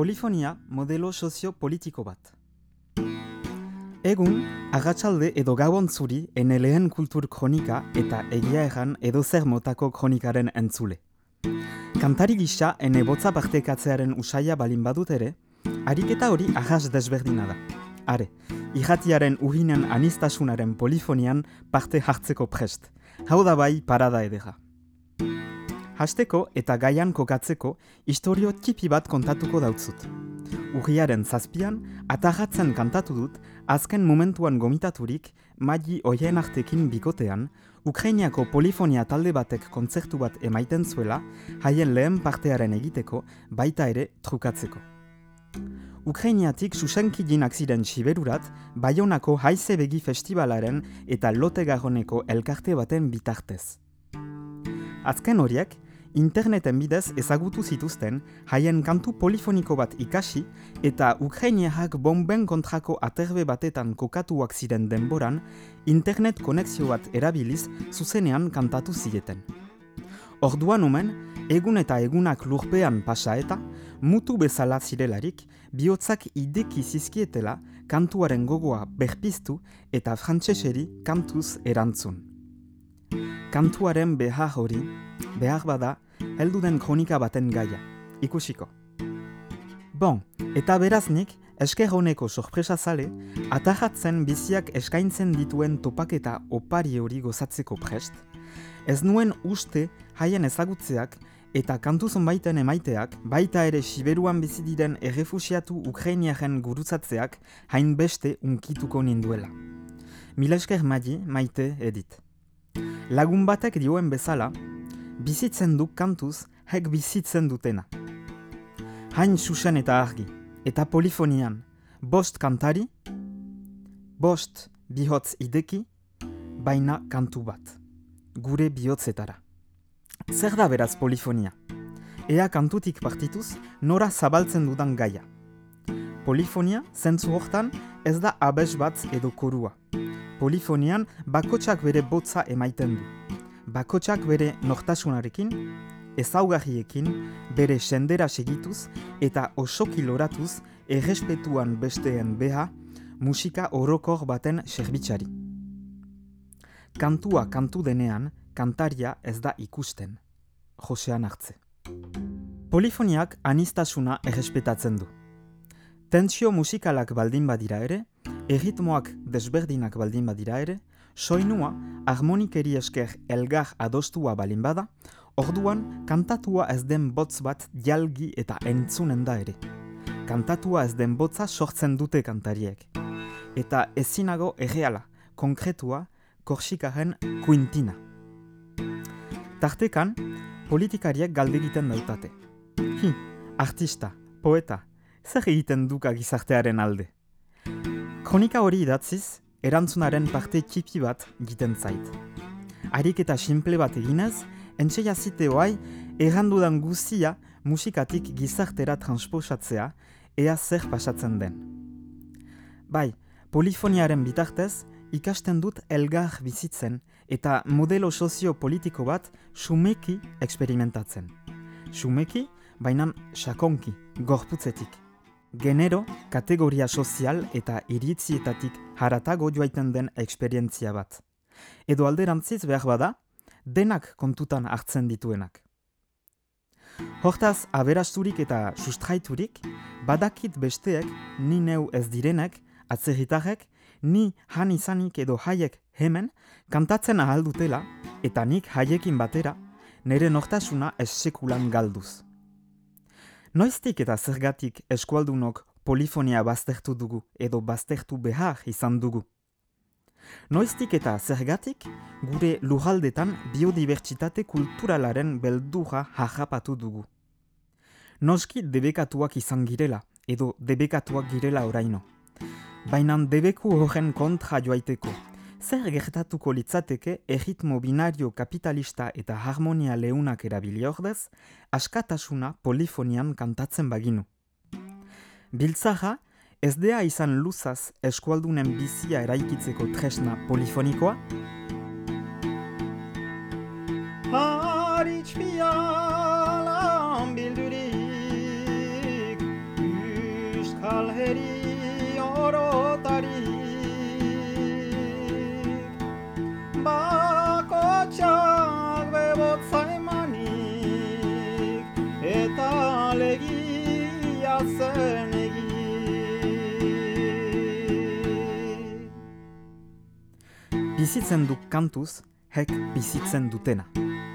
Polifonia modelo sozio-politiko bat. Egun, arratsalde edo gabon zuri ene lehen kultur kronika eta egia erran edozer motako kronikaren entzule. Kantari gisa ene botza partekatzearen usaia balin badut ere, ariketa hori arras desberdina da. Are, irratiaren urinen anistasunaren polifonian parte hartzeko prest. Hau da bai parada edera. Hasteko eta gaian kokatzeko istorio tipi bat kontatuko dautzut. Urriaren 7an, atarratzen kantatu dut, azken momentuan gomitaturik, Magi Oienartekin bikotean, Ukrainiako polifonia talde batek kontzertu bat emaiten zuela, haien lehen partearen egiteko, baita ere trukatzeko. Ukrainiatik susenki jinak ziren Siberurat, Baionako Haize Begi Festivalaren eta Lotegarroneko elkarte baten bitartez. Azken horiek, interneten bidez ezagutu zituzten, haien kantu polifoniko bat ikasi eta Ukrainiarrak bomben kontrako aterbe batetan kokatuak ziren denboran, internet konexio bat erabiliz zuzenean kantatu zieten. Orduan omen, egun eta egunak lurpean pasa eta, mutu bezala zirelarik, bihotzak ideki zizkietela kantuaren gogoa berpiztu eta frantseseri kantuz erantzun. Kantuaren behar hori, behar bada, heldu den kronika baten gaia. Ikusiko. Bon, eta beraznik, esker honeko sorpresa zale, atarratzen biziak eskaintzen dituen topaketa opari hori gozatzeko prest, ez nuen uste haien ezagutzeak eta kantu zonbaiten emaiteak, baita ere Siberuan bizi diren errefusiatu Ukrainiaren gurutzatzeak hainbeste unkituko ninduela. Mila esker Magi, Maite, Edith. Lagun batek dioen bezala, bizitzen duk kantuz, hek bizitzen dutena. Hain susen eta argi, eta polifonian, 5 kantari, 5 bihotz ideki, baina kantu bat, gure bihotzetara. Zer da beraz polifonia? Ea kantutik partituz, nora zabaltzen dudan gaia. Polifonia, zentzu hortan, ez da abes bat edo korua. Polifonian, bakotsak bere botza emaiten du. Bakotsak bere nortasunarekin, ezaugarriekin, bere sendera segituz eta osoki loratuz errespetuan besteen beha, musika orokor baten serbitzari. Kantua kantu denean, kantaria ez da ikusten. Josean Artze. Polifoniak anistasuna errespetatzen du. Tentsio musikalak baldin badira ere, erritmoak desberdinak baldin badira ere, soinua, harmonikeri esker elgar adostua balin bada, orduan kantatua ez den botz bat jalgi eta entzunen da ere. Kantatua ez den botza sortzen dute kantariek. Eta ezinago erreala, konkretua, Korsikaren Quintina. Tartekan, politikariek galde egiten dautate. Artista, poeta, zer egiten duka gizartearen alde? Kronika hori idatziz, erantzunaren parte txipi bat egiten zait. Ariketa simple bat eginez, entxeia ziteoai errandudan guzia musikatik gizartera transposatzea ea zer pasatzen den. Bai, polifoniaren bitartez, ikasten dut elgar bizitzen eta modelo sozio-politiko bat xumeki eksperimentatzen. Xumeki, baina sakonki, gorputzetik. Genero, kategoria sozial eta iritzietatik haratago joaiten den eksperientzia bat. Edo alderantziz behar bada, denak kontutan hartzen dituenak. Hortaz, aberasturik eta sustraiturik, badakit besteek, ni neu ez direnek, atzerritarrek, ni han izanik edo haiek hemen, kantatzen ahal dutela, eta nik haiekin batera, nire nortasuna ez sekulan galduz. Noiztik eta zergatik eskualdunok polifonia baztertu dugu edo baztertu behar izan dugu. Noiztik eta zergatik gure lurraldetan biodibertsitate kulturalaren beldurra harrapatu dugu. Noski debekatuak izan girela edo debekatuak girela oraino. Baina debeku horren kontra joaiteko, zer gertatuko litzateke erritmo binario kapitalista eta harmonia leunak erabili ordez, askatasuna polifonian kantatzen baginu. Biltzarra, ez dea izan luzaz eskualdunen bizia eraikitzeko tresna polifonikoa? Haritz pialan bildurik ageri orotarik, bakotxak bebotza emanik, eta alegia zen egi. Bizitzen duk kantuz, hek bizitzen dutena.